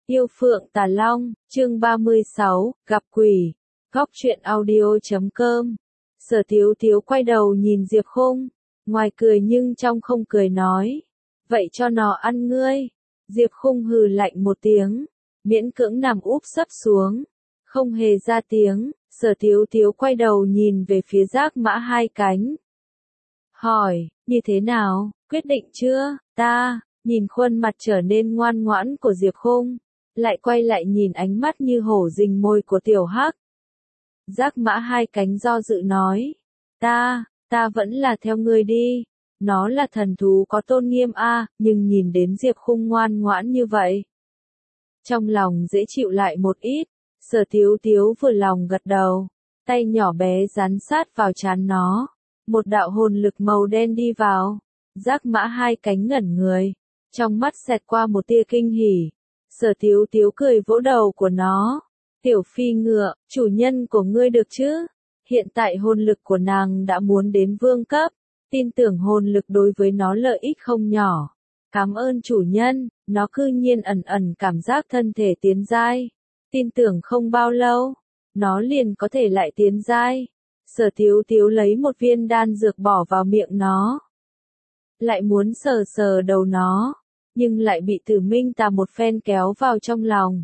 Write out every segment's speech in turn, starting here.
Yêu Phượng Tà Long, chương 36, gặp quỷ. Góc truyện audio.com. Sở Tiếu Tiếu quay đầu nhìn Diệp Khung, ngoài cười nhưng trong không cười nói, vậy cho nó ăn ngươi. Diệp Khung hừ lạnh một tiếng, miễn cưỡng nằm úp sấp xuống, không hề ra tiếng. Sở Tiếu Tiếu quay đầu nhìn về phía Giác Mã Hai Cánh, hỏi, như thế nào, quyết định chưa? Ta, nhìn khuôn mặt trở nên ngoan ngoãn của Diệp Khung, lại quay lại nhìn ánh mắt như hổ rình mồi của Tiểu Hắc. Giác Mã Hai Cánh do dự nói, ta vẫn là theo ngươi đi, nó là thần thú có tôn nghiêm nhưng nhìn đến Diệp Khung ngoan ngoãn như vậy, trong lòng dễ chịu lại một ít. Sở Tiếu Tiếu vừa lòng gật đầu, tay nhỏ bé dán sát vào trán nó, một đạo hồn lực màu đen đi vào. Giác Mã Hai Cánh ngẩn người, trong mắt xẹt qua một tia kinh hỉ. Sở Tiếu Tiếu cười vỗ đầu của nó, tiểu phi ngựa, chủ nhân của ngươi được chứ? Hiện tại hồn lực của nàng đã muốn đến vương cấp, tin tưởng hồn lực đối với nó lợi ích không nhỏ. Cảm ơn chủ nhân, nó cư nhiên ẩn ẩn cảm giác thân thể tiến giai, tin tưởng không bao lâu, nó liền có thể lại tiến giai. Sở Tiếu Tiếu lấy một viên đan dược bỏ vào miệng nó, lại muốn sờ sờ đầu nó, nhưng lại bị Tử Minh Tà một phen kéo vào trong lòng.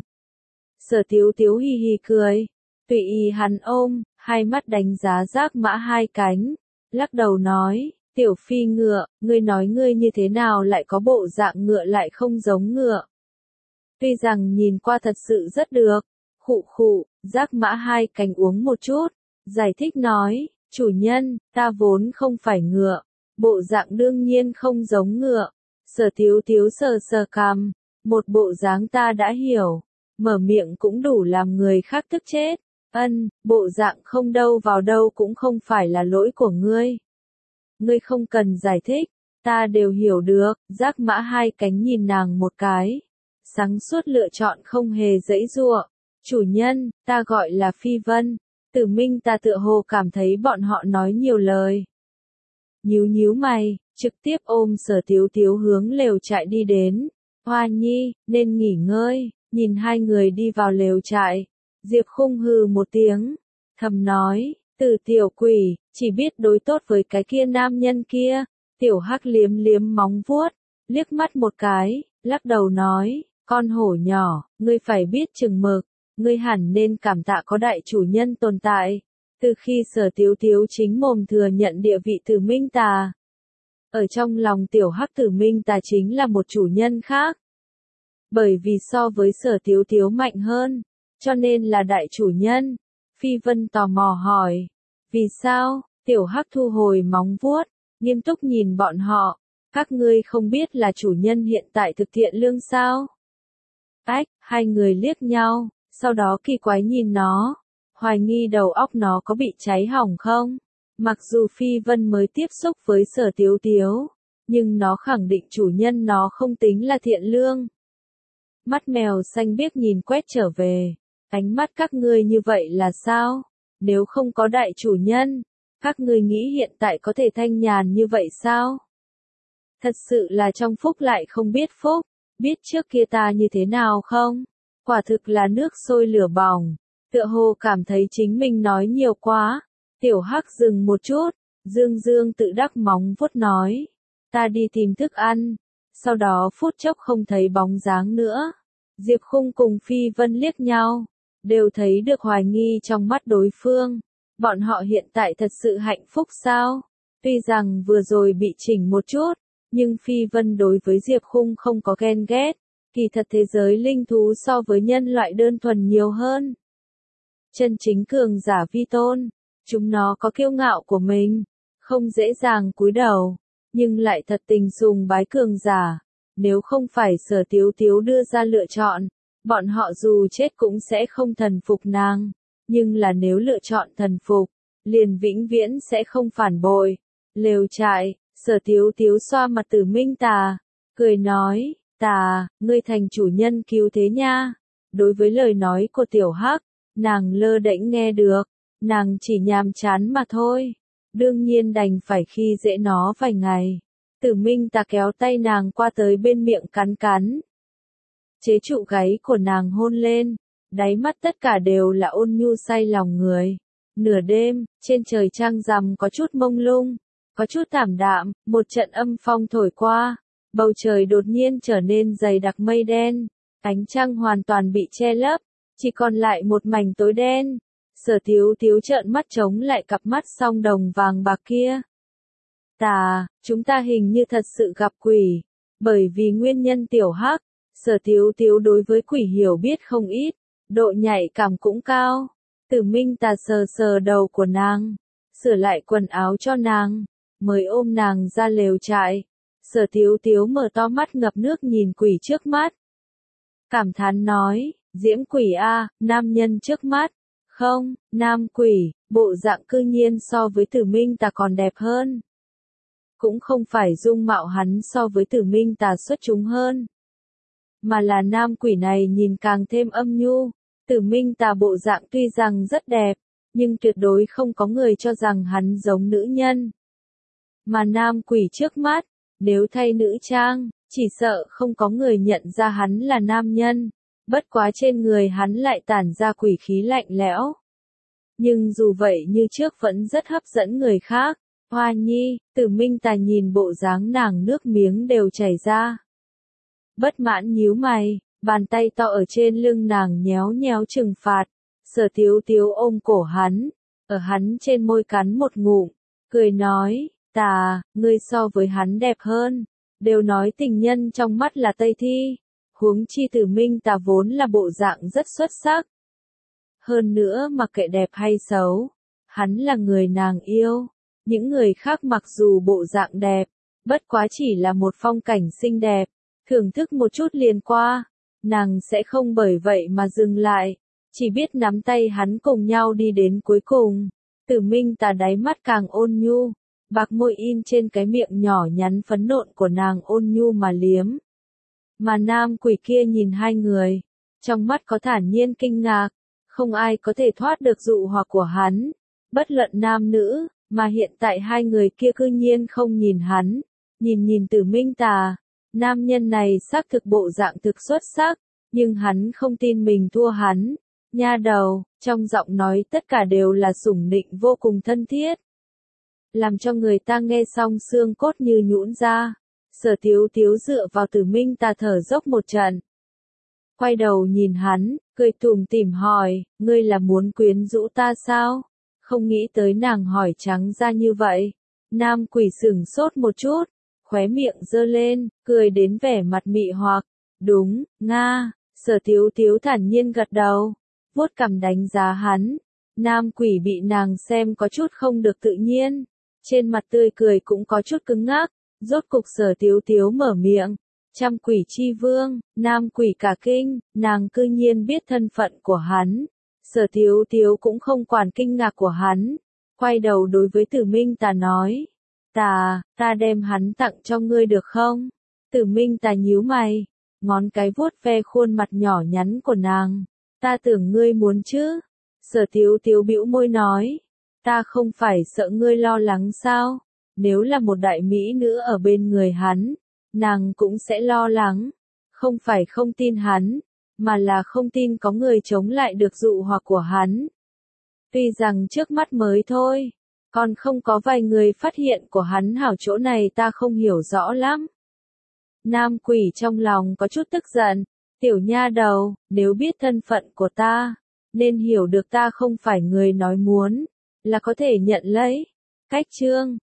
Sở Tiếu Tiếu hì hì cười, tùy ý hắn ôm, hai mắt đánh giá Giác Mã Hai Cánh, lắc đầu nói, tiểu phi ngựa, ngươi nói ngươi như thế nào lại có bộ dạng ngựa lại không giống ngựa. Tuy rằng nhìn qua thật sự rất được, khụ khụ. Giác Mã Hai Cánh uống một chút, giải thích nói, chủ nhân, ta vốn không phải ngựa, bộ dạng đương nhiên không giống ngựa. Sở Tiếu Tiếu sờ sờ cằm, một bộ dáng ta đã hiểu, mở miệng cũng đủ làm người khác tức chết. Bộ dạng không đâu vào đâu cũng không phải là lỗi của ngươi. Ngươi không cần giải thích, ta đều hiểu được. Giác Mã Hai Cánh nhìn nàng một cái, sáng suốt lựa chọn không hề giãy giụa. Chủ nhân, ta gọi là Phi Vân. Tử Minh Tà tựa hồ cảm thấy bọn họ nói nhiều lời, nhíu nhíu mày, trực tiếp ôm Sở Tiếu Tiếu hướng lều trại đi đến. Hoa nhi, nên nghỉ ngơi. Nhìn hai người đi vào lều trại, Diệp Khung hừ một tiếng, thầm nói, từ tiểu quỷ, chỉ biết đối tốt với cái kia nam nhân kia. Tiểu Hắc liếm liếm móng vuốt, liếc mắt một cái, lắc đầu nói, con hổ nhỏ, ngươi phải biết chừng mực, ngươi hẳn nên cảm tạ có đại chủ nhân tồn tại. Từ khi Sở Tiếu Tiếu chính mồm thừa nhận địa vị Tử Minh Tà, ở trong lòng Tiểu Hắc Tử Minh Tà chính là một chủ nhân khác. Bởi vì so với Sở Tiếu Tiếu mạnh hơn, cho nên là đại chủ nhân. Phi Vân tò mò hỏi, vì sao? Tiểu Hắc thu hồi móng vuốt, nghiêm túc nhìn bọn họ, các ngươi không biết là chủ nhân hiện tại thực thiện lương sao? Hai người liếc nhau, sau đó kỳ quái nhìn nó, hoài nghi đầu óc nó có bị cháy hỏng không? Mặc dù Phi Vân mới tiếp xúc với Sở Tiếu Tiếu, nhưng nó khẳng định chủ nhân nó không tính là thiện lương. Mắt mèo xanh biếc nhìn quét trở về, ánh mắt các ngươi như vậy là sao? Nếu không có đại chủ nhân, các ngươi nghĩ hiện tại có thể thanh nhàn như vậy sao? Thật sự là trong phúc lại không biết phúc, biết trước kia ta như thế nào không? Quả thực là nước sôi lửa bỏng, tựa hồ cảm thấy chính mình nói nhiều quá. Tiểu Hắc dừng một chút, dương dương tự đắc móng vuốt nói, ta đi tìm thức ăn. Sau đó phút chốc không thấy bóng dáng nữa. Diệp Khung cùng Phi Vân liếc nhau, đều thấy được hoài nghi trong mắt đối phương. Bọn họ hiện tại thật sự hạnh phúc sao? Tuy rằng vừa rồi bị chỉnh một chút, nhưng Phi Vân đối với Diệp Khung không có ghen ghét. Kỳ thật thế giới linh thú so với nhân loại đơn thuần nhiều hơn. Chân chính cường giả vi tôn, chúng nó có kiêu ngạo của mình, không dễ dàng cúi đầu, nhưng lại thật tình sùng bái cường giả. Nếu không phải Sở Tiếu Tiếu đưa ra lựa chọn, bọn họ dù chết cũng sẽ không thần phục nàng. Nhưng là nếu lựa chọn thần phục, liền vĩnh viễn sẽ không phản bội. Lều trại, Sở Tiếu Tiếu xoa mặt Tử Minh Tà, cười nói, Tà, ngươi thành chủ nhân cứu thế nha. Đối với lời nói của Tiểu Hắc, nàng lơ đễnh nghe được, nàng chỉ nhàm chán mà thôi. Đương nhiên đành phải khi dễ nó vài ngày. Tử Minh Tà kéo tay nàng qua tới bên miệng cắn cắn. chế trụ gáy của nàng hôn lên, đáy mắt tất cả đều là ôn nhu say lòng người. Nửa đêm, trên trời trăng rằm có chút mông lung, có chút thảm đạm, một trận âm phong thổi qua, bầu trời đột nhiên trở nên dày đặc mây đen, ánh trăng hoàn toàn bị che lấp, chỉ còn lại một mảnh tối đen. Sở Thiếu Thiếu trợn mắt trống lại cặp mắt song đồng vàng bạc kia. Chúng ta hình như thật sự gặp quỷ, bởi vì nguyên nhân tiểu hắc, Sở Thiếu Thiếu đối với quỷ hiểu biết không ít, độ nhạy cảm cũng cao. Tử Minh Tà sờ sờ đầu của nàng, sửa lại quần áo cho nàng, mới ôm nàng ra lều trại. Sở Thiếu Thiếu mở to mắt ngập nước nhìn quỷ trước mắt. Cảm thán nói, diễm quỷ a, nam nhân trước mắt. Không, nam quỷ, bộ dạng cư nhiên so với Tử Minh Tà còn đẹp hơn. Cũng không phải dung mạo hắn so với Tử Minh Tà xuất chúng hơn, mà là nam quỷ này nhìn càng thêm âm nhu. Tử Minh Tà bộ dạng tuy rằng rất đẹp, nhưng tuyệt đối không có người cho rằng hắn giống nữ nhân. Mà nam quỷ trước mắt, nếu thay nữ trang, chỉ sợ không có người nhận ra hắn là nam nhân. Bất quá trên người hắn lại tản ra quỷ khí lạnh lẽo. Nhưng dù vậy như trước vẫn rất hấp dẫn người khác. Hoa Nhi, Tử Minh Tà nhìn bộ dáng nàng nước miếng đều chảy ra. Bất mãn nhíu mày, bàn tay to ở trên lưng nàng nhéo nhéo trừng phạt. Sở Thiếu Thiếu ôm cổ hắn, ở hắn trên môi cắn một ngụm, cười nói, Tà, ngươi so với hắn đẹp hơn. Đều nói tình nhân trong mắt là Tây Thi. Huống chi Tử Minh Tà vốn là bộ dạng rất xuất sắc. Hơn nữa mặc kệ đẹp hay xấu, hắn là người nàng yêu. Những người khác mặc dù bộ dạng đẹp, bất quá chỉ là một phong cảnh xinh đẹp, thưởng thức một chút liền qua, nàng sẽ không bởi vậy mà dừng lại, chỉ biết nắm tay hắn cùng nhau đi đến cuối cùng. Tử Minh Tà đáy mắt càng ôn nhu, bạc môi in trên cái miệng nhỏ nhắn phấn nộn của nàng ôn nhu mà liếm. Mà nam quỷ kia nhìn hai người, trong mắt có thản nhiên kinh ngạc, không ai có thể thoát được dụ hoặc của hắn, bất luận nam nữ, mà hiện tại hai người kia cư nhiên không nhìn hắn, nhìn Tử Minh Tà. Nam nhân này xác thực bộ dạng thực xuất sắc, nhưng hắn không tin mình thua hắn. Nha đầu, trong giọng nói tất cả đều là sủng nịnh vô cùng thân thiết, làm cho người ta nghe xong xương cốt như nhũn ra. Sở Thiếu Thiếu dựa vào Tử Minh Tà thở dốc một trận, quay đầu nhìn hắn, cười tủm tỉm hỏi, ngươi là muốn quyến rũ ta sao? Không nghĩ tới nàng hỏi trắng ra như vậy. Nam quỷ sửng sốt một chút, khóe miệng giơ lên, cười đến vẻ mặt mị hoặc. Đúng, Nga. Sở Thiếu Thiếu thản nhiên gật đầu, vuốt cằm đánh giá hắn. Nam quỷ bị nàng xem có chút không được tự nhiên, trên mặt tươi cười cũng có chút cứng ngắc. Rốt cục Sở Thiếu Thiếu mở miệng, trăm quỷ chi vương. Nam quỷ cả kinh, nàng cư nhiên biết thân phận của hắn. Sở Thiếu Thiếu cũng không quản kinh ngạc của hắn, quay đầu đối với Tử Minh Tà nói, ta đem hắn tặng cho ngươi được không? Tử Minh Tà nhíu mày, ngón cái vuốt ve khuôn mặt nhỏ nhắn của nàng, ta tưởng ngươi muốn chứ? Sở Thiếu Thiếu bĩu môi nói, ta không phải sợ ngươi lo lắng sao? Nếu là một đại mỹ nữ ở bên người hắn, nàng cũng sẽ lo lắng, không phải không tin hắn, mà là không tin có người chống lại được dụ hoặc của hắn. Tuy rằng trước mắt mới thôi, còn không có vài người phát hiện của hắn hảo chỗ này ta không hiểu rõ lắm. Nam quỷ trong lòng có chút tức giận, tiểu nha đầu, nếu biết thân phận của ta, nên hiểu được ta không phải người nói muốn, là có thể nhận lấy. Cách chương